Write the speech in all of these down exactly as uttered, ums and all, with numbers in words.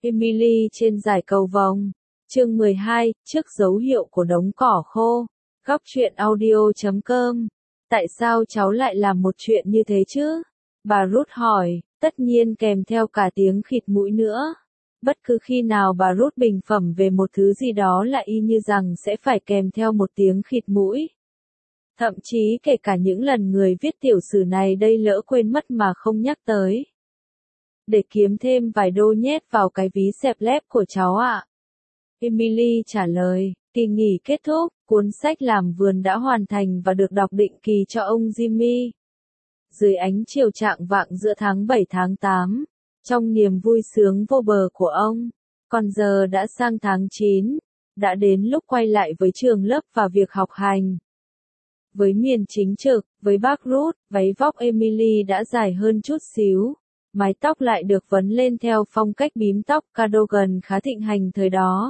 Emily trên dải cầu vồng. Chương mười hai, trước dấu hiệu của đống cỏ khô. Góc truyện audio chấm com. Tại sao cháu lại làm một chuyện như thế chứ? Bà Ruth hỏi, tất nhiên kèm theo cả tiếng khịt mũi nữa. Bất cứ khi nào bà Ruth bình phẩm về một thứ gì đó là y như rằng sẽ phải kèm theo một tiếng khịt mũi. Thậm chí kể cả những lần người viết tiểu sử này đây lỡ quên mất mà không nhắc tới. Để kiếm thêm vài đô nhét vào cái ví xẹp lép của cháu ạ. Emily trả lời, kỳ nghỉ kết thúc, cuốn sách làm vườn đã hoàn thành và được đọc định kỳ cho ông Jimmy. Dưới ánh chiều chạng vạng giữa tháng bảy tháng tám, trong niềm vui sướng vô bờ của ông, còn giờ đã sang tháng chín, đã đến lúc quay lại với trường lớp và việc học hành. Với miền chính trực, với bác Ruth, váy vóc Emily đã dài hơn chút xíu. Mái tóc lại được vấn lên theo phong cách bím tóc cardigan khá thịnh hành thời đó.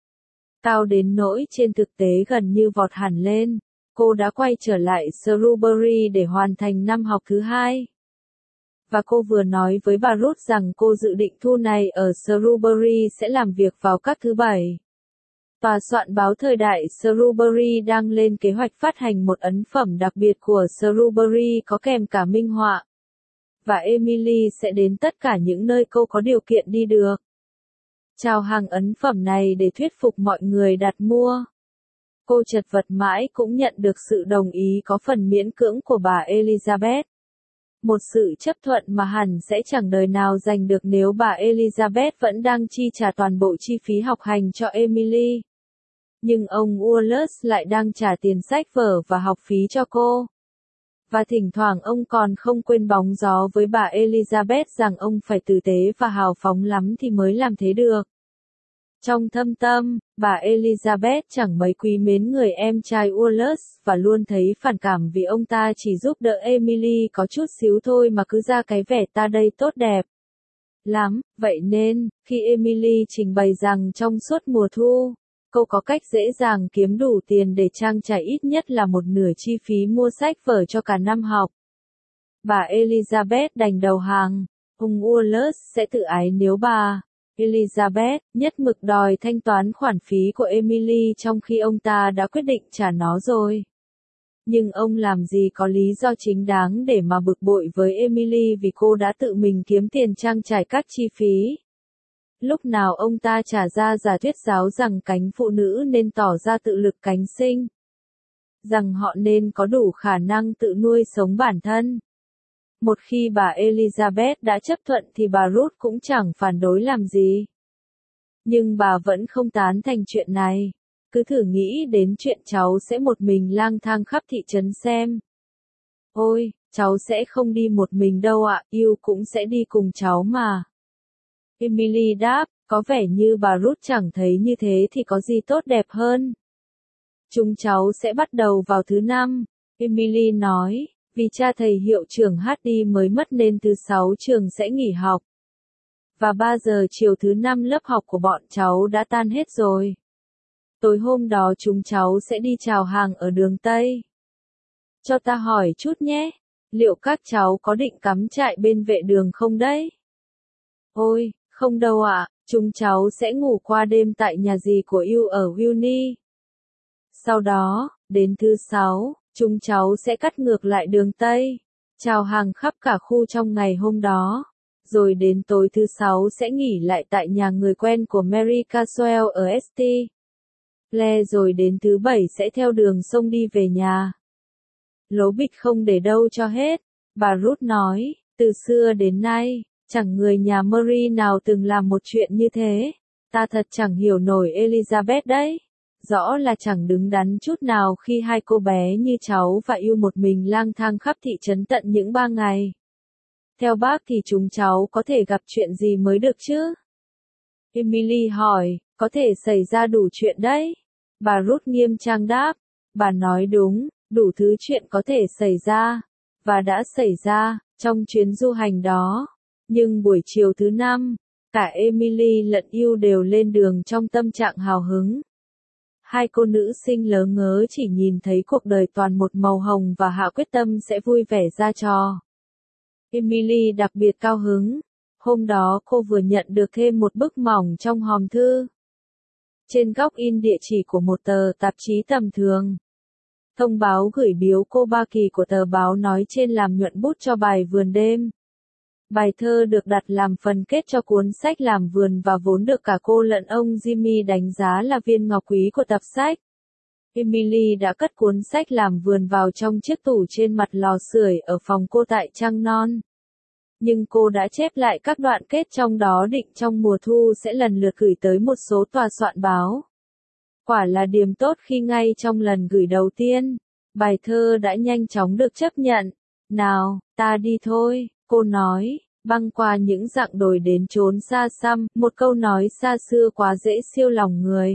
Cao đến nỗi trên thực tế gần như vọt hẳn lên, cô đã quay trở lại Shrewsbury để hoàn thành năm học thứ hai. Và cô vừa nói với bà Ruth rằng cô dự định thu này ở Shrewsbury sẽ làm việc vào các thứ bảy. Tòa soạn báo thời đại Shrewsbury đang lên kế hoạch phát hành một ấn phẩm đặc biệt của Shrewsbury có kèm cả minh họa. Và Emily sẽ đến tất cả những nơi cô có điều kiện đi được. Chào hàng ấn phẩm này để thuyết phục mọi người đặt mua. Cô chật vật mãi cũng nhận được sự đồng ý có phần miễn cưỡng của bà Elizabeth. Một sự chấp thuận mà hẳn sẽ chẳng đời nào giành được nếu bà Elizabeth vẫn đang chi trả toàn bộ chi phí học hành cho Emily. Nhưng ông Wallace lại đang trả tiền sách vở và học phí cho cô. Và thỉnh thoảng ông còn không quên bóng gió với bà Elizabeth rằng ông phải tử tế và hào phóng lắm thì mới làm thế được. Trong thâm tâm, bà Elizabeth chẳng mấy quý mến người em trai Wallace và luôn thấy phản cảm vì ông ta chỉ giúp đỡ Emily có chút xíu thôi mà cứ ra cái vẻ ta đây tốt đẹp lắm. Vậy nên, khi Emily trình bày rằng trong suốt mùa thu, cô có cách dễ dàng kiếm đủ tiền để trang trải ít nhất là một nửa chi phí mua sách vở cho cả năm học, bà Elizabeth đành đầu hàng. Ông Wallace sẽ tự ái nếu bà Elizabeth nhất mực đòi thanh toán khoản phí của Emily trong khi ông ta đã quyết định trả nó rồi. Nhưng ông làm gì có lý do chính đáng để mà bực bội với Emily vì cô đã tự mình kiếm tiền trang trải các chi phí. Lúc nào ông ta trả ra giả thuyết giáo rằng cánh phụ nữ nên tỏ ra tự lực cánh sinh. Rằng họ nên có đủ khả năng tự nuôi sống bản thân. Một khi bà Elizabeth đã chấp thuận thì bà Ruth cũng chẳng phản đối làm gì. Nhưng bà vẫn không tán thành chuyện này. Cứ thử nghĩ đến chuyện cháu sẽ một mình lang thang khắp thị trấn xem. Ôi, cháu sẽ không đi một mình đâu ạ, yêu cũng sẽ đi cùng cháu mà. Emily đáp, có vẻ như bà Ruth chẳng thấy như thế thì có gì tốt đẹp hơn. Chúng cháu sẽ bắt đầu vào thứ năm, Emily nói, vì cha thầy hiệu trưởng Hardy mới mất nên thứ sáu trường sẽ nghỉ học. Và ba giờ chiều thứ năm lớp học của bọn cháu đã tan hết rồi. Tối hôm đó chúng cháu sẽ đi chào hàng ở đường Tây. Cho ta hỏi chút nhé, liệu các cháu có định cắm trại bên vệ đường không đấy? Ôi, không đâu ạ, chúng cháu sẽ ngủ qua đêm tại nhà dì của yêu ở Wilnie. Sau đó, đến thứ sáu, chúng cháu sẽ cắt ngược lại đường Tây, chào hàng khắp cả khu trong ngày hôm đó. Rồi đến tối thứ sáu sẽ nghỉ lại tại nhà người quen của Mary Caswell ở St. Le rồi đến thứ bảy sẽ theo đường sông đi về nhà. Lố bịch không để đâu cho hết, bà Ruth nói, từ xưa đến nay, chẳng người nhà Mary nào từng làm một chuyện như thế. Ta thật chẳng hiểu nổi Elizabeth đấy. Rõ là chẳng đứng đắn chút nào khi hai cô bé như cháu và yêu một mình lang thang khắp thị trấn tận những ba ngày. Theo bác thì chúng cháu có thể gặp chuyện gì mới được chứ? Emily hỏi, có thể xảy ra đủ chuyện đấy. Bà Ruth nghiêm trang đáp, bà nói đúng, đủ thứ chuyện có thể xảy ra, và đã xảy ra, trong chuyến du hành đó. Nhưng buổi chiều thứ năm, cả Emily lẫn yêu đều lên đường trong tâm trạng hào hứng. Hai cô nữ sinh lớ ngớ chỉ nhìn thấy cuộc đời toàn một màu hồng và hạ quyết tâm sẽ vui vẻ ra trò. Emily đặc biệt cao hứng. Hôm đó cô vừa nhận được thêm một bức mỏng trong hòm thư. Trên góc in địa chỉ của một tờ tạp chí tầm thường. Thông báo gửi biếu cô ba kỳ của tờ báo nói trên làm nhuận bút cho bài vườn đêm. Bài thơ được đặt làm phần kết cho cuốn sách làm vườn và vốn được cả cô lẫn ông Jimmy đánh giá là viên ngọc quý của tập sách. Emily đã cất cuốn sách làm vườn vào trong chiếc tủ trên mặt lò sưởi ở phòng cô tại Trăng Non. Nhưng cô đã chép lại các đoạn kết trong đó định trong mùa thu sẽ lần lượt gửi tới một số tòa soạn báo. Quả là điểm tốt khi ngay trong lần gửi đầu tiên, bài thơ đã nhanh chóng được chấp nhận. Nào, ta đi thôi, cô nói, băng qua những dặn đồi đến chốn xa xăm, một câu nói xa xưa quá dễ siêu lòng người.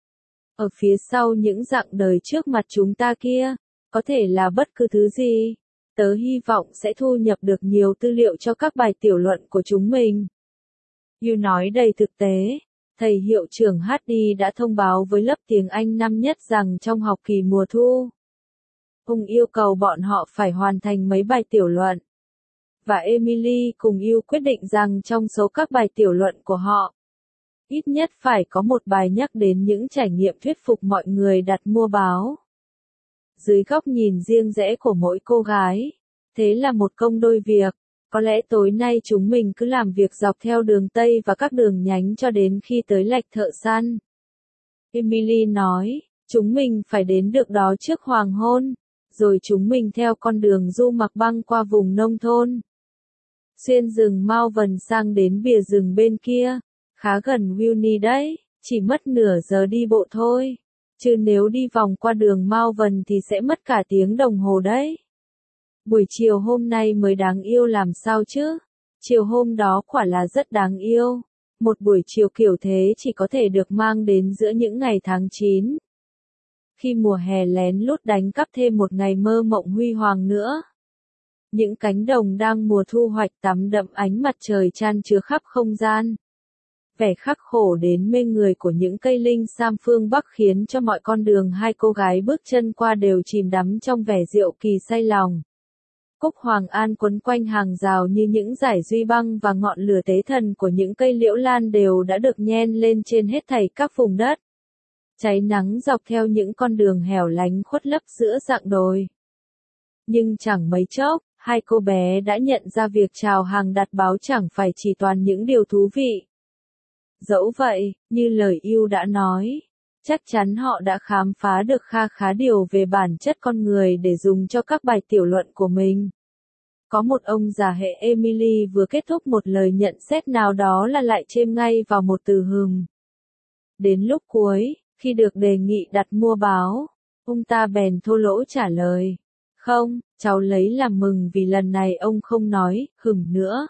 Ở phía sau những dặn đời trước mặt chúng ta kia, có thể là bất cứ thứ gì. Tớ hy vọng sẽ thu nhập được nhiều tư liệu cho các bài tiểu luận của chúng mình. You nói đầy thực tế. Thầy hiệu trưởng Hardy đã thông báo với lớp tiếng Anh năm nhất rằng trong học kỳ mùa thu, ông yêu cầu bọn họ phải hoàn thành mấy bài tiểu luận. Và Emily cùng You quyết định rằng trong số các bài tiểu luận của họ, ít nhất phải có một bài nhắc đến những trải nghiệm thuyết phục mọi người đặt mua báo. Dưới góc nhìn riêng rẽ của mỗi cô gái, thế là một công đôi việc. Có lẽ tối nay chúng mình cứ làm việc dọc theo đường Tây và các đường nhánh cho đến khi tới lạch thợ săn. Emily nói, chúng mình phải đến được đó trước hoàng hôn, rồi chúng mình theo con đường du mặc băng qua vùng nông thôn. Xuyên rừng Malvern sang đến bìa rừng bên kia, khá gần Wilney đấy, chỉ mất nửa giờ đi bộ thôi. Chứ nếu đi vòng qua đường Malvern thì sẽ mất cả tiếng đồng hồ đấy. Buổi chiều hôm nay mới đáng yêu làm sao chứ? Chiều hôm đó quả là rất đáng yêu. Một buổi chiều kiểu thế chỉ có thể được mang đến giữa những ngày tháng chín. Khi mùa hè lén lút đánh cắp thêm một ngày mơ mộng huy hoàng nữa. Những cánh đồng đang mùa thu hoạch tắm đậm ánh mặt trời chan chứa khắp không gian. Vẻ khắc khổ đến mê người của những cây linh sam phương Bắc khiến cho mọi con đường hai cô gái bước chân qua đều chìm đắm trong vẻ diệu kỳ say lòng. Cúc Hoàng An quấn quanh hàng rào như những dải duy băng và ngọn lửa tế thần của những cây liễu lan đều đã được nhen lên trên hết thảy các vùng đất. Cháy nắng dọc theo những con đường hẻo lánh khuất lấp giữa rặng đồi. Nhưng chẳng mấy chốc, hai cô bé đã nhận ra việc chào hàng đặt báo chẳng phải chỉ toàn những điều thú vị. Dẫu vậy, như lời yêu đã nói, chắc chắn họ đã khám phá được kha khá điều về bản chất con người để dùng cho các bài tiểu luận của mình. Có một ông già hệ Emily vừa kết thúc một lời nhận xét nào đó là lại chêm ngay vào một từ hừm. Đến lúc cuối, khi được đề nghị đặt mua báo, ông ta bèn thô lỗ trả lời. Không, cháu lấy làm mừng vì lần này ông không nói, hừm nữa.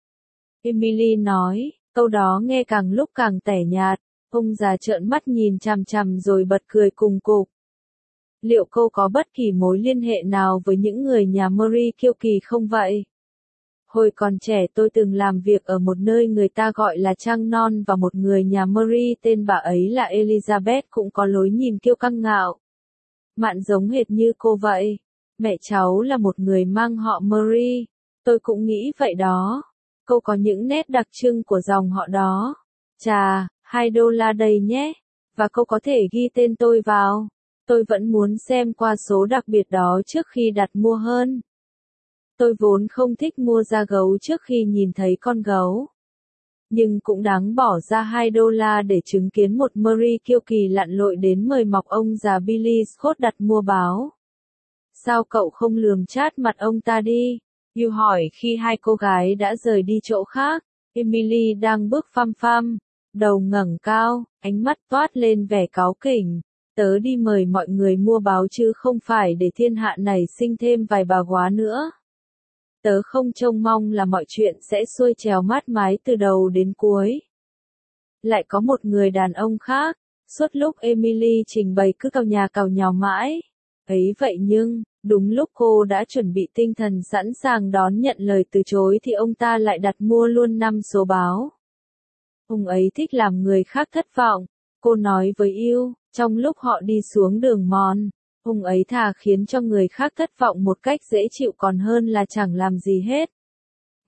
Emily nói, câu đó nghe càng lúc càng tẻ nhạt, ông già trợn mắt nhìn chằm chằm rồi bật cười cùng cục. Liệu cô có bất kỳ mối liên hệ nào với những người nhà Murray kiêu kỳ không vậy? Hồi còn trẻ tôi từng làm việc ở một nơi người ta gọi là Trăng Non và một người nhà Murray tên bà ấy là Elizabeth cũng có lối nhìn kiêu căng ngạo. Mạn giống hệt như cô vậy. Mẹ cháu là một người mang họ Murray. Tôi cũng nghĩ vậy đó. Cô có những nét đặc trưng của dòng họ đó. Chà, hai đô la đây nhé. Và cô có thể ghi tên tôi vào. Tôi vẫn muốn xem qua số đặc biệt đó trước khi đặt mua hơn. Tôi vốn không thích mua da gấu trước khi nhìn thấy con gấu. Nhưng cũng đáng bỏ ra hai đô la để chứng kiến một Murray kiêu kỳ lặn lội đến mời mọc ông già Billy Scott đặt mua báo. Sao cậu không lườm chát mặt ông ta đi? You hỏi khi hai cô gái đã rời đi chỗ khác. Emily đang bước phăm phăm, đầu ngẩng cao, ánh mắt toát lên vẻ cáu kỉnh. Tớ đi mời mọi người mua báo chứ không phải để thiên hạ này sinh thêm vài bà góa nữa. Tớ không trông mong là mọi chuyện sẽ xuôi trèo mát mái từ đầu đến cuối. Lại có một người đàn ông khác, suốt lúc Emily trình bày cứ càu nhà càu nhàu mãi. Ấy vậy nhưng, đúng lúc cô đã chuẩn bị tinh thần sẵn sàng đón nhận lời từ chối thì ông ta lại đặt mua luôn năm số báo. Ông ấy thích làm người khác thất vọng, cô nói với yêu, trong lúc họ đi xuống đường mòn. Ông ấy thà khiến cho người khác thất vọng một cách dễ chịu còn hơn là chẳng làm gì hết.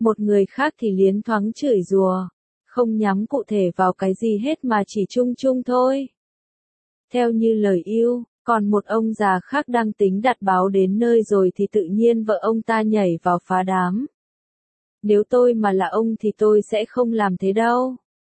Một người khác thì liến thoáng chửi rủa, không nhắm cụ thể vào cái gì hết mà chỉ chung chung thôi. Theo như lời yêu, còn một ông già khác đang tính đặt báo đến nơi rồi thì tự nhiên vợ ông ta nhảy vào phá đám. Nếu tôi mà là ông thì tôi sẽ không làm thế đâu.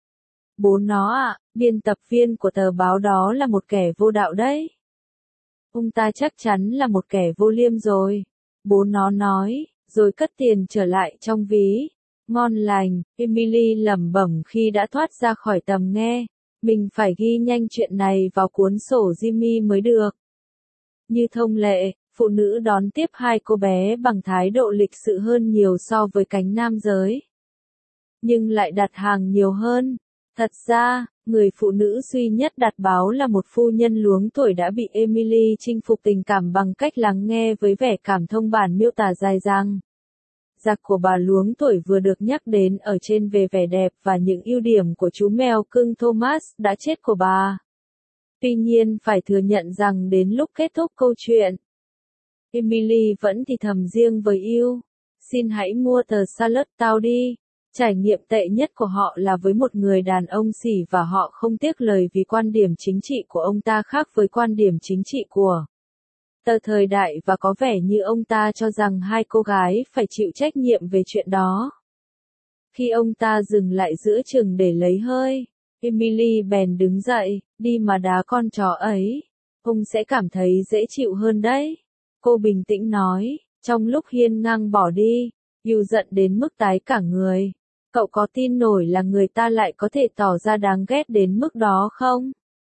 Bố nó ạ, biên tập viên của tờ báo đó là một kẻ vô đạo đấy. Ông ta chắc chắn là một kẻ vô liêm rồi. Bố nó nói, rồi cất tiền trở lại trong ví. Ngon lành, Emily lẩm bẩm khi đã thoát ra khỏi tầm nghe. Mình phải ghi nhanh chuyện này vào cuốn sổ Jimmy mới được. Như thông lệ, phụ nữ đón tiếp hai cô bé bằng thái độ lịch sự hơn nhiều so với cánh nam giới. Nhưng lại đặt hàng nhiều hơn. Thật ra, người phụ nữ duy nhất đặt báo là một phu nhân luống tuổi đã bị Emily chinh phục tình cảm bằng cách lắng nghe với vẻ cảm thông bản miêu tả dài dằng. Giặc của bà luống tuổi vừa được nhắc đến ở trên về vẻ đẹp và những ưu điểm của chú mèo cưng Thomas đã chết của bà. Tuy nhiên phải thừa nhận rằng đến lúc kết thúc câu chuyện, Emily vẫn thì thầm riêng với yêu. Xin hãy mua tờ Charlotte Town đi. Trải nghiệm tệ nhất của họ là với một người đàn ông xỉ và họ không tiếc lời vì quan điểm chính trị của ông ta khác với quan điểm chính trị của tờ thời đại và có vẻ như ông ta cho rằng hai cô gái phải chịu trách nhiệm về chuyện đó. Khi ông ta dừng lại giữa chừng để lấy hơi, Emily bèn đứng dậy, đi mà đá con chó ấy. Ông sẽ cảm thấy dễ chịu hơn đấy. Cô bình tĩnh nói, trong lúc hiên ngang bỏ đi, Yêu giận đến mức tái cả người. Cậu có tin nổi là người ta lại có thể tỏ ra đáng ghét đến mức đó không?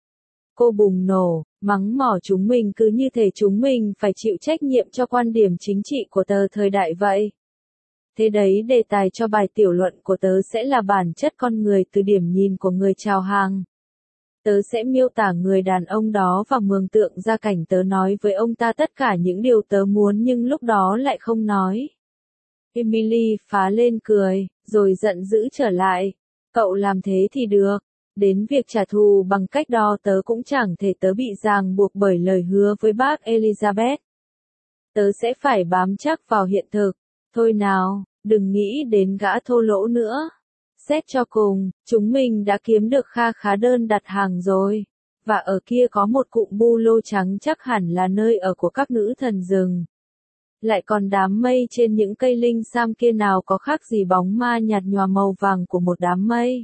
Cô bùng nổ, mắng mỏ chúng mình cứ như thể chúng mình phải chịu trách nhiệm cho quan điểm chính trị của tờ thời đại vậy. Thế đấy, đề tài cho bài tiểu luận của tớ sẽ là bản chất con người từ điểm nhìn của người chào hàng. Tớ sẽ miêu tả người đàn ông đó và mường tượng ra cảnh tớ nói với ông ta tất cả những điều tớ muốn nhưng lúc đó lại không nói. Emily phá lên cười, rồi giận dữ trở lại. Cậu làm thế thì được. Đến việc trả thù bằng cách đó tớ cũng chẳng thể tớ bị ràng buộc bởi lời hứa với bác Elizabeth. Tớ sẽ phải bám chắc vào hiện thực. Thôi nào, đừng nghĩ đến gã thô lỗ nữa. Xét cho cùng, chúng mình đã kiếm được kha khá đơn đặt hàng rồi. Và ở kia có một cụm bu lô trắng chắc hẳn là nơi ở của các nữ thần rừng. Lại còn đám mây trên những cây linh sam kia nào có khác gì bóng ma nhạt nhòa màu vàng của một đám mây.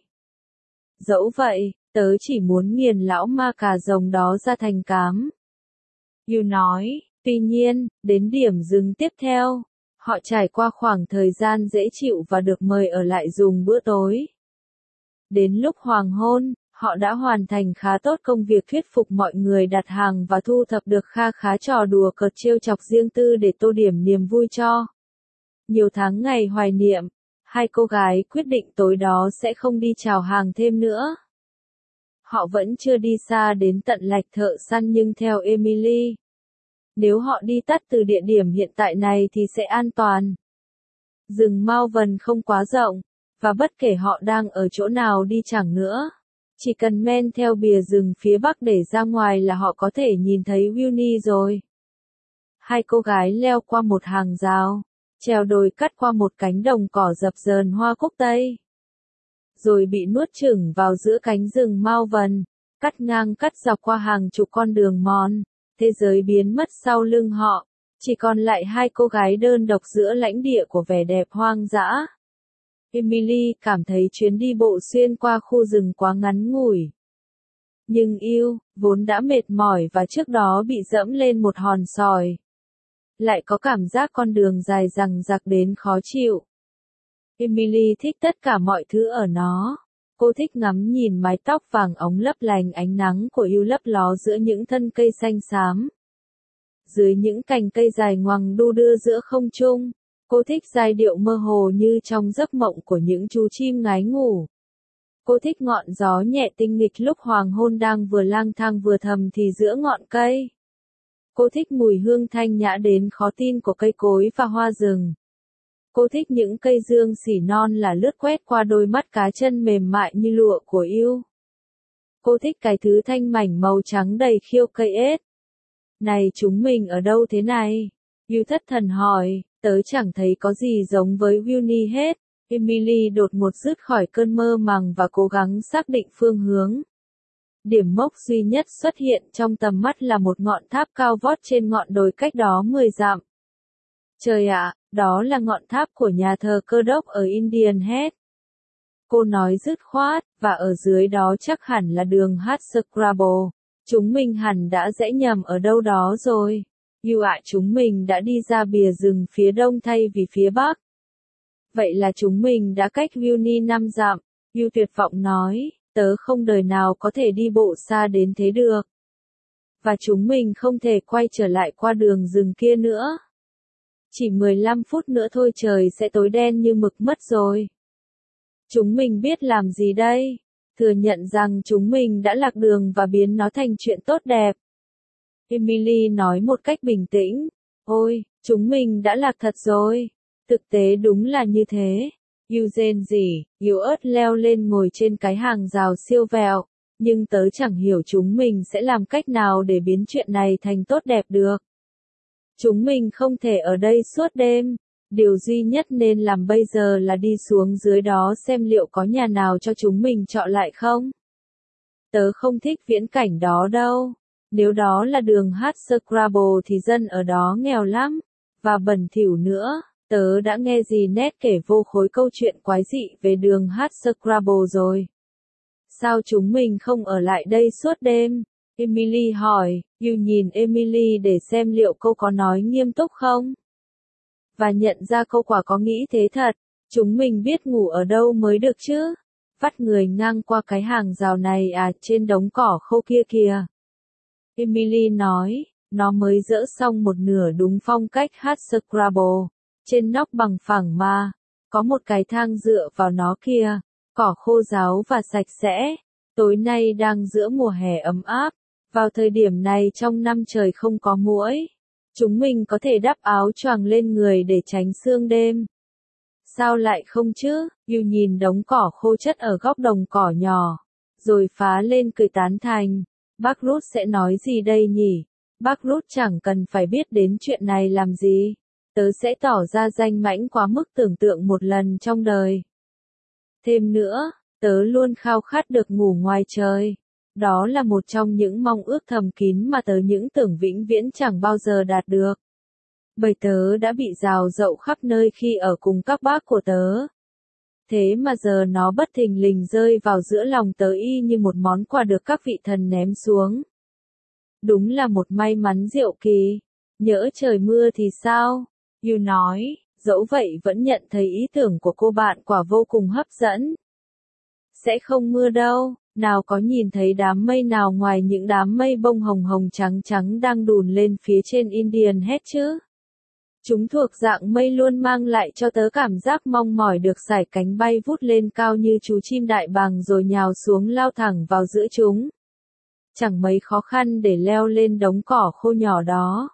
Dẫu vậy, tớ chỉ muốn nghiền lão ma cà rồng đó ra thành cám. You nói, tuy nhiên, đến điểm dừng tiếp theo, họ trải qua khoảng thời gian dễ chịu và được mời ở lại dùng bữa tối. Đến lúc hoàng hôn, họ đã hoàn thành khá tốt công việc thuyết phục mọi người đặt hàng và thu thập được kha khá trò đùa cợt trêu chọc riêng tư để tô điểm niềm vui cho nhiều tháng ngày hoài niệm. Hai cô gái quyết định tối đó sẽ không đi chào hàng thêm nữa. Họ vẫn chưa đi xa đến tận lạch thợ săn nhưng theo Emily, nếu họ đi tắt từ địa điểm hiện tại này thì sẽ an toàn. Rừng Malvern không quá rộng, và bất kể họ đang ở chỗ nào đi chẳng nữa, chỉ cần men theo bìa rừng phía bắc để ra ngoài là họ có thể nhìn thấy Winnie rồi. Hai cô gái leo qua một hàng rào, trèo đồi cắt qua một cánh đồng cỏ dập dờn hoa cúc tây, rồi bị nuốt chửng vào giữa cánh rừng Malvern, cắt ngang cắt dọc qua hàng chục con đường mòn. Thế giới biến mất sau lưng họ, chỉ còn lại hai cô gái đơn độc giữa lãnh địa của vẻ đẹp hoang dã. Emily cảm thấy chuyến đi bộ xuyên qua khu rừng quá ngắn ngủi. Nhưng yêu, vốn đã mệt mỏi và trước đó bị dẫm lên một hòn sỏi, lại có cảm giác con đường dài dằng dặc đến khó chịu. Emily thích tất cả mọi thứ ở nó. Cô thích ngắm nhìn mái tóc vàng óng lấp lánh ánh nắng của yêu lấp ló giữa những thân cây xanh xám. Dưới những cành cây dài ngoằng đu đưa giữa không trung, cô thích giai điệu mơ hồ như trong giấc mộng của những chú chim ngái ngủ. Cô thích ngọn gió nhẹ tinh nghịch lúc hoàng hôn đang vừa lang thang vừa thầm thì giữa ngọn cây. Cô thích mùi hương thanh nhã đến khó tin của cây cối và hoa rừng. Cô thích những cây dương xỉ non là lướt quét qua đôi mắt cá chân mềm mại như lụa của yêu. Cô thích cái thứ thanh mảnh màu trắng đầy khiêu cây ết. Này chúng mình ở đâu thế này? Yêu thất thần hỏi, Tớ chẳng thấy có gì giống với Winnie hết. Emily đột ngột dứt khỏi cơn mơ màng và cố gắng xác định phương hướng. Điểm mốc duy nhất xuất hiện trong tầm mắt là một ngọn tháp cao vót trên ngọn đồi cách đó mười dặm. Trời ạ, đó là ngọn tháp của nhà thờ Cơ đốc ở Indian Head. Cô nói dứt khoát, và ở dưới đó chắc hẳn là đường Hartscrabble. Chúng mình hẳn đã rẽ nhầm ở đâu đó rồi. You ạ, chúng mình đã đi ra bìa rừng phía đông thay vì phía bắc. Vậy là chúng mình đã cách Winnie năm dặm. You tuyệt vọng nói, tớ không đời nào có thể đi bộ xa đến thế được. Và chúng mình không thể quay trở lại qua đường rừng kia nữa. Chỉ mười lăm phút nữa thôi trời sẽ tối đen như mực mất rồi. Chúng mình biết làm gì đây? Thừa nhận rằng chúng mình đã lạc đường và biến nó thành chuyện tốt đẹp. Emily nói một cách bình tĩnh. Ôi, chúng mình đã lạc thật rồi. Thực tế đúng là như thế. Eugene gì, yếu ớt leo lên ngồi trên cái hàng rào siêu vẹo. Nhưng tớ chẳng hiểu chúng mình sẽ làm cách nào để biến chuyện này thành tốt đẹp được. Chúng mình không thể ở đây suốt đêm. Điều duy nhất nên làm bây giờ là đi xuống dưới đó xem liệu có nhà nào cho chúng mình chọn lại không. Tớ không thích viễn cảnh đó đâu. Nếu đó là đường Hartscrabble thì dân ở đó nghèo lắm. Và bẩn thỉu nữa. Tớ đã nghe gì nét kể vô khối câu chuyện quái dị về đường Hartscrabble rồi. Sao chúng mình không ở lại đây suốt đêm? Emily hỏi. You nhìn Emily để xem liệu cô có nói nghiêm túc không? Và nhận ra cô quả có nghĩ thế thật. Chúng mình biết ngủ ở đâu mới được chứ? Vắt người ngang qua cái hàng rào này à, trên đống cỏ khô kia kìa. Emily nói, nó mới dỡ xong một nửa đúng phong cách Hartscrabble. Trên nóc bằng phẳng mà, có một cái thang dựa vào nó kia. Cỏ khô ráo và sạch sẽ. Tối nay đang giữa mùa hè ấm áp. Vào thời điểm này trong năm trời không có muỗi. Chúng mình có thể đắp áo choàng lên người để tránh sương đêm. Sao lại không chứ? You nhìn đống cỏ khô chất ở góc đồng cỏ nhỏ. Rồi phá lên cười tán thành. Bác Ruth sẽ nói gì đây nhỉ? Bác Ruth chẳng cần phải biết đến chuyện này làm gì. Tớ sẽ tỏ ra danh mãnh quá mức tưởng tượng một lần trong đời. Thêm nữa, tớ luôn khao khát được ngủ ngoài trời. Đó là một trong những mong ước thầm kín mà tớ những tưởng vĩnh viễn chẳng bao giờ đạt được. Bởi tớ đã bị rào rậu khắp nơi khi ở cùng các bác của tớ. Thế mà giờ nó bất thình lình rơi vào giữa lòng tớ y như một món quà được các vị thần ném xuống. Đúng là một may mắn diệu kỳ. Nhỡ trời mưa thì sao? You nói, dẫu vậy vẫn nhận thấy ý tưởng của cô bạn quả vô cùng hấp dẫn. Sẽ không mưa đâu. Nào có nhìn thấy đám mây nào ngoài những đám mây bông hồng hồng trắng trắng đang đùn lên phía trên Indian Head chứ? Chúng thuộc dạng mây luôn mang lại cho tớ cảm giác mong mỏi được sải cánh bay vút lên cao như chú chim đại bàng rồi nhào xuống lao thẳng vào giữa chúng. Chẳng mấy khó khăn để leo lên đống cỏ khô nhỏ đó.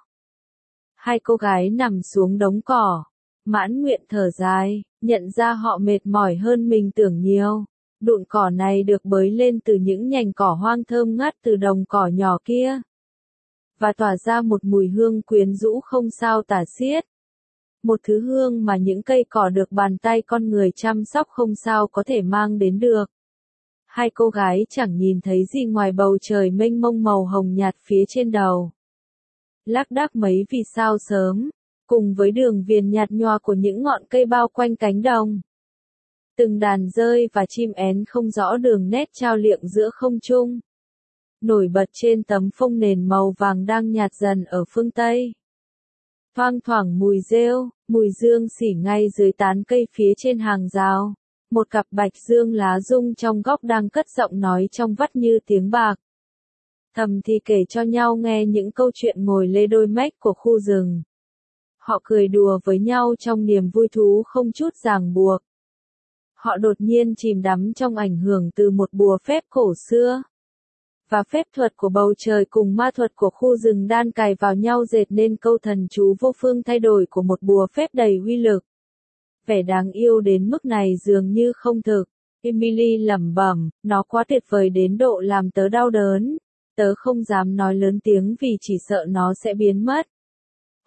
Hai cô gái nằm xuống đống cỏ, mãn nguyện thở dài, nhận ra họ mệt mỏi hơn mình tưởng nhiều. Đụn cỏ này được bới lên từ những nhành cỏ hoang thơm ngát từ đồng cỏ nhỏ kia. Và tỏa ra một mùi hương quyến rũ không sao tả xiết. Một thứ hương mà những cây cỏ được bàn tay con người chăm sóc không sao có thể mang đến được. Hai cô gái chẳng nhìn thấy gì ngoài bầu trời mênh mông màu hồng nhạt phía trên đầu. Lác đác mấy vì sao sớm, cùng với đường viền nhạt nhòa của những ngọn cây bao quanh cánh đồng. Từng đàn dơi và chim én không rõ đường nét trao liệng giữa không trung. Nổi bật trên tấm phông nền màu vàng đang nhạt dần ở phương Tây. Thoang thoảng mùi rêu, mùi dương xỉ ngay dưới tán cây phía trên hàng rào. Một cặp bạch dương lá rung trong góc đang cất giọng nói trong vắt như tiếng bạc. Thầm thì kể cho nhau nghe những câu chuyện ngồi lê đôi mách của khu rừng. Họ cười đùa với nhau trong niềm vui thú không chút ràng buộc. Họ đột nhiên chìm đắm trong ảnh hưởng từ một bùa phép cổ xưa. Và phép thuật của bầu trời cùng ma thuật của khu rừng đan cài vào nhau dệt nên câu thần chú vô phương thay đổi của một bùa phép đầy uy lực. Vẻ đáng yêu đến mức này dường như không thực. Emily lẩm bẩm, nó quá tuyệt vời đến độ làm tớ đau đớn. Tớ không dám nói lớn tiếng vì chỉ sợ nó sẽ biến mất.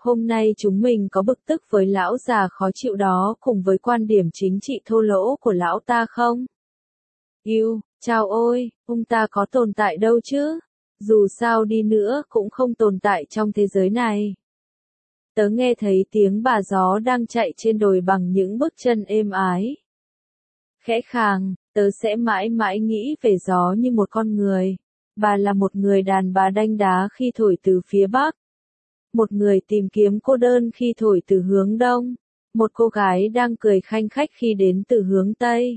Hôm nay chúng mình có bực tức với lão già khó chịu đó cùng với quan điểm chính trị thô lỗ của lão ta không? Yêu, chao ôi, ông ta có tồn tại đâu chứ? Dù sao đi nữa cũng không tồn tại trong thế giới này. Tớ nghe thấy tiếng bà gió đang chạy trên đồi bằng những bước chân êm ái. Khẽ khàng, tớ sẽ mãi mãi nghĩ về gió như một con người. Bà là một người đàn bà đanh đá khi thổi từ phía bắc. Một người tìm kiếm cô đơn khi thổi từ hướng đông. Một cô gái đang cười khanh khách khi đến từ hướng tây.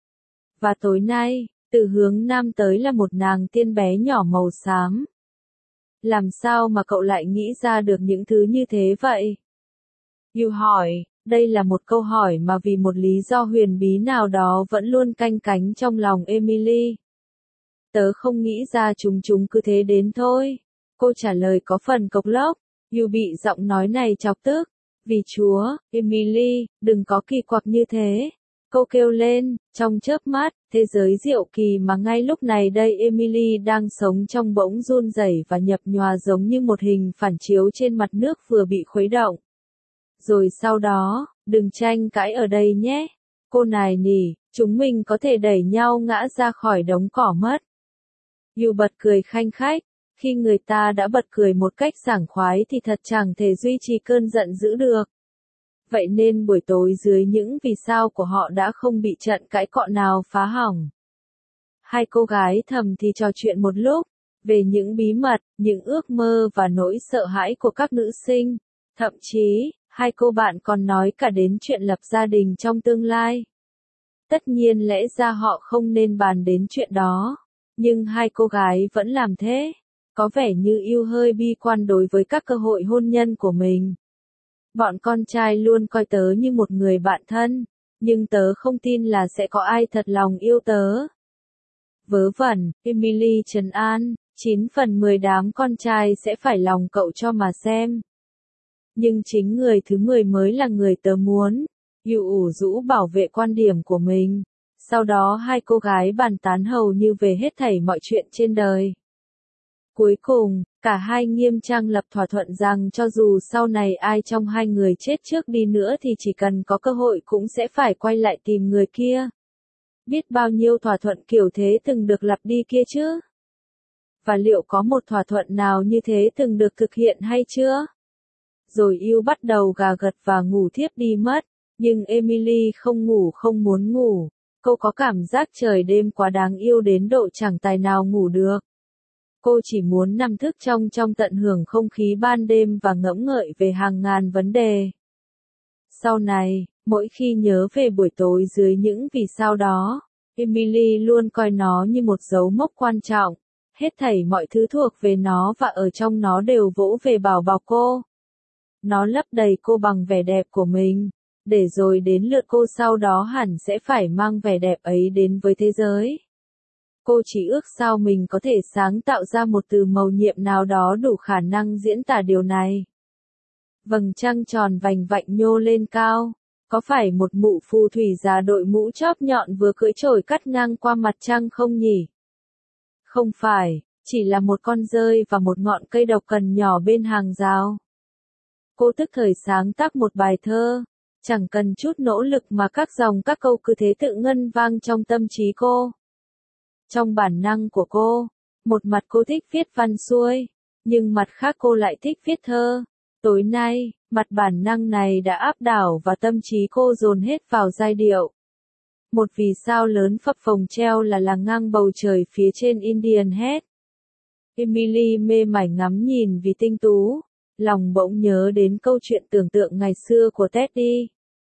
Và tối nay, từ hướng nam tới là một nàng tiên bé nhỏ màu xám. Làm sao mà cậu lại nghĩ ra được những thứ như thế vậy? You hỏi, đây là một câu hỏi mà vì một lý do huyền bí nào đó vẫn luôn canh cánh trong lòng Emily. Tớ không nghĩ ra chúng chúng cứ thế đến thôi. Cô trả lời có phần cộc lốc. You bị giọng nói này chọc tức. Vì Chúa, Emily, đừng có kỳ quặc như thế. Cô kêu lên, trong chớp mắt, thế giới diệu kỳ mà ngay lúc này đây Emily đang sống trong bỗng run rẩy và nhập nhòa giống như một hình phản chiếu trên mặt nước vừa bị khuấy động. Rồi sau đó, đừng tranh cãi ở đây nhé. Cô nài nỉ, chúng mình có thể đẩy nhau ngã ra khỏi đống cỏ mất. You bật cười khanh khách. Khi người ta đã bật cười một cách sảng khoái thì thật chẳng thể duy trì cơn giận dữ được. Vậy nên buổi tối dưới những vì sao của họ đã không bị trận cãi cọ nào phá hỏng. Hai cô gái thầm thì trò chuyện một lúc, về những bí mật, những ước mơ và nỗi sợ hãi của các nữ sinh. Thậm chí, hai cô bạn còn nói cả đến chuyện lập gia đình trong tương lai. Tất nhiên lẽ ra họ không nên bàn đến chuyện đó, nhưng hai cô gái vẫn làm thế. Có vẻ như yêu hơi bi quan đối với các cơ hội hôn nhân của mình. Bọn con trai luôn coi tớ như một người bạn thân, nhưng tớ không tin là sẽ có ai thật lòng yêu tớ. Vớ vẩn, Emily trấn an, chín phần mười đám con trai sẽ phải lòng cậu cho mà xem. Nhưng chính người thứ mười mới là người tớ muốn. You ủ rũ bảo vệ quan điểm của mình. Sau đó hai cô gái bàn tán hầu như về hết thảy mọi chuyện trên đời. Cuối cùng, cả hai nghiêm trang lập thỏa thuận rằng cho dù sau này ai trong hai người chết trước đi nữa thì chỉ cần có cơ hội cũng sẽ phải quay lại tìm người kia. Biết bao nhiêu thỏa thuận kiểu thế từng được lặp đi kia chứ? Và liệu có một thỏa thuận nào như thế từng được thực hiện hay chưa? Rồi yêu bắt đầu gà gật và ngủ thiếp đi mất, nhưng Emily không ngủ không muốn ngủ. Cô có cảm giác trời đêm quá đáng yêu đến độ chẳng tài nào ngủ được. Cô chỉ muốn nằm thức trong trong tận hưởng không khí ban đêm và ngẫm ngợi về hàng ngàn vấn đề. Sau này, mỗi khi nhớ về buổi tối dưới những vì sao đó, Emily luôn coi nó như một dấu mốc quan trọng. Hết thảy mọi thứ thuộc về nó và ở trong nó đều vỗ về bảo bọc cô. Nó lấp đầy cô bằng vẻ đẹp của mình, để rồi đến lượt cô sau đó hẳn sẽ phải mang vẻ đẹp ấy đến với thế giới. Cô chỉ ước sao mình có thể sáng tạo ra một từ mầu nhiệm nào đó đủ khả năng diễn tả điều này. Vầng trăng tròn vành vạnh nhô lên cao. Có phải một mụ phù thủy già đội mũ chóp nhọn vừa cưỡi chổi cắt ngang qua mặt trăng không nhỉ? Không phải, chỉ là một con dơi và một ngọn cây độc cần nhỏ bên hàng rào. Cô tức thời sáng tác một bài thơ. Chẳng cần chút nỗ lực mà các dòng các câu cứ thế tự ngân vang trong tâm trí cô. Trong bản năng của cô, một mặt cô thích viết văn xuôi, nhưng mặt khác cô lại thích viết thơ. Tối nay, mặt bản năng này đã áp đảo và tâm trí cô dồn hết vào giai điệu. Một vì sao lớn phập phồng treo là là ngang bầu trời phía trên Indian Head. Emily mê mải ngắm nhìn vì tinh tú, lòng bỗng nhớ đến câu chuyện tưởng tượng ngày xưa của Teddy.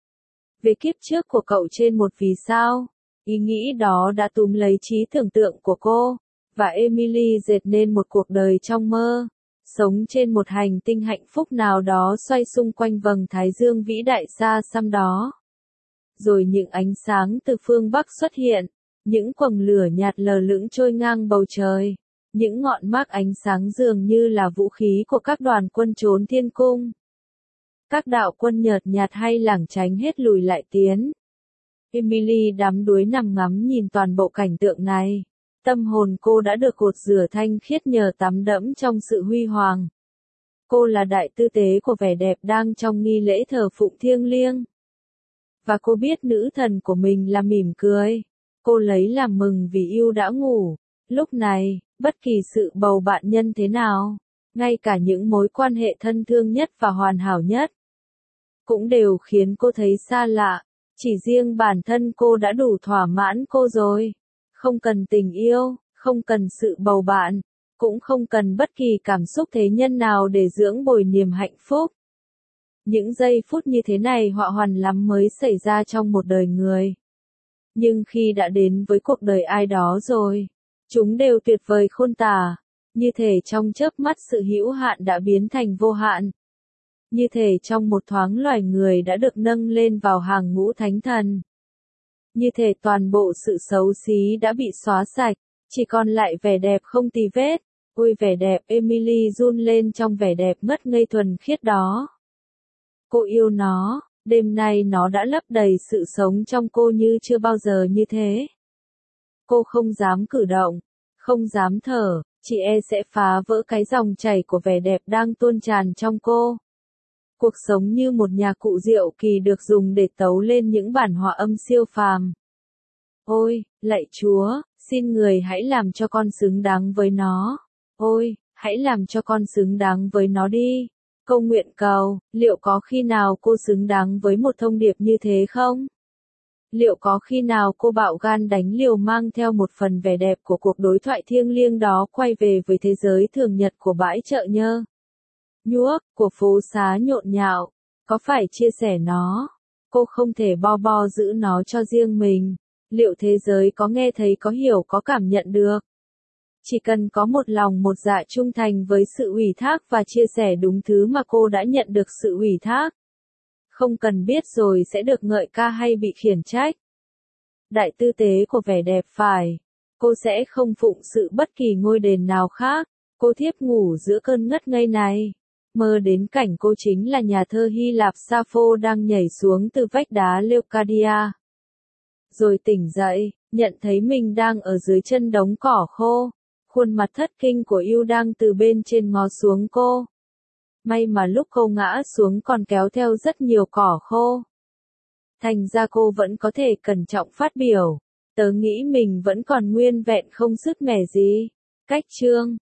Về kiếp trước của cậu trên một vì sao. Ý nghĩ đó đã túm lấy trí tưởng tượng của cô, và Emily dệt nên một cuộc đời trong mơ, sống trên một hành tinh hạnh phúc nào đó xoay xung quanh vầng thái dương vĩ đại xa xăm đó. Rồi những ánh sáng từ phương Bắc xuất hiện, những quầng lửa nhạt lờ lững trôi ngang bầu trời, những ngọn mác ánh sáng dường như là vũ khí của các đoàn quân trốn thiên cung. Các đạo quân nhợt nhạt hay lảng tránh hết lùi lại tiến. Emily đắm đuối nằm ngắm nhìn toàn bộ cảnh tượng này. Tâm hồn cô đã được gột rửa thanh khiết nhờ tắm đẫm trong sự huy hoàng. Cô là đại tư tế của vẻ đẹp đang trong nghi lễ thờ phụng thiêng liêng. Và cô biết nữ thần của mình là mỉm cười. Cô lấy làm mừng vì yêu đã ngủ. Lúc này, bất kỳ sự bầu bạn nhân thế nào, ngay cả những mối quan hệ thân thương nhất và hoàn hảo nhất, cũng đều khiến cô thấy xa lạ. Chỉ riêng bản thân cô đã đủ thỏa mãn cô rồi. Không cần tình yêu, không cần sự bầu bạn, cũng không cần bất kỳ cảm xúc thế nhân nào để dưỡng bồi niềm hạnh phúc. Những giây phút như thế này họa hoàn lắm mới xảy ra trong một đời người. Nhưng khi đã đến với cuộc đời ai đó rồi, chúng đều tuyệt vời khôn tả. Như thể trong chớp mắt sự hữu hạn đã biến thành vô hạn. Như thể trong một thoáng loài người đã được nâng lên vào hàng ngũ thánh thần. Như thể toàn bộ sự xấu xí đã bị xóa sạch, chỉ còn lại vẻ đẹp không tì vết. Ôi vẻ đẹp, Emily run lên trong vẻ đẹp ngất ngây thuần khiết đó. Cô yêu nó, đêm nay nó đã lấp đầy sự sống trong cô như chưa bao giờ như thế. Cô không dám cử động, không dám thở, chỉ e sẽ phá vỡ cái dòng chảy của vẻ đẹp đang tuôn tràn trong cô. Cuộc sống như một nhà cụ diệu kỳ được dùng để tấu lên những bản hòa âm siêu phàm. Ôi, lạy Chúa, xin người hãy làm cho con xứng đáng với nó. Ôi, hãy làm cho con xứng đáng với nó đi. Câu nguyện cầu, liệu có khi nào cô xứng đáng với một thông điệp như thế không? Liệu có khi nào cô bạo gan đánh liều mang theo một phần vẻ đẹp của cuộc đối thoại thiêng liêng đó quay về với thế giới thường nhật của bãi chợ nhơ nhuốc, của phố xá nhộn nhạo? Có phải chia sẻ nó? Cô không thể bo bo giữ nó cho riêng mình. Liệu thế giới có nghe thấy, có hiểu, có cảm nhận được? Chỉ cần có một lòng một dạ trung thành với sự ủy thác và chia sẻ đúng thứ mà cô đã nhận được sự ủy thác. Không cần biết rồi sẽ được ngợi ca hay bị khiển trách. Đại tư tế của vẻ đẹp phải. Cô sẽ không phụng sự bất kỳ ngôi đền nào khác. Cô thiếp ngủ giữa cơn ngất ngây này. Mơ đến cảnh cô chính là nhà thơ Hy Lạp Sappho đang nhảy xuống từ vách đá Leucadia. Rồi tỉnh dậy, nhận thấy mình đang ở dưới chân đống cỏ khô. Khuôn mặt thất kinh của yêu đang từ bên trên ngó xuống cô. May mà lúc cô ngã xuống còn kéo theo rất nhiều cỏ khô. Thành ra cô vẫn có thể cẩn trọng phát biểu. Tớ nghĩ mình vẫn còn nguyên vẹn không sứt mẻ gì. Cách chương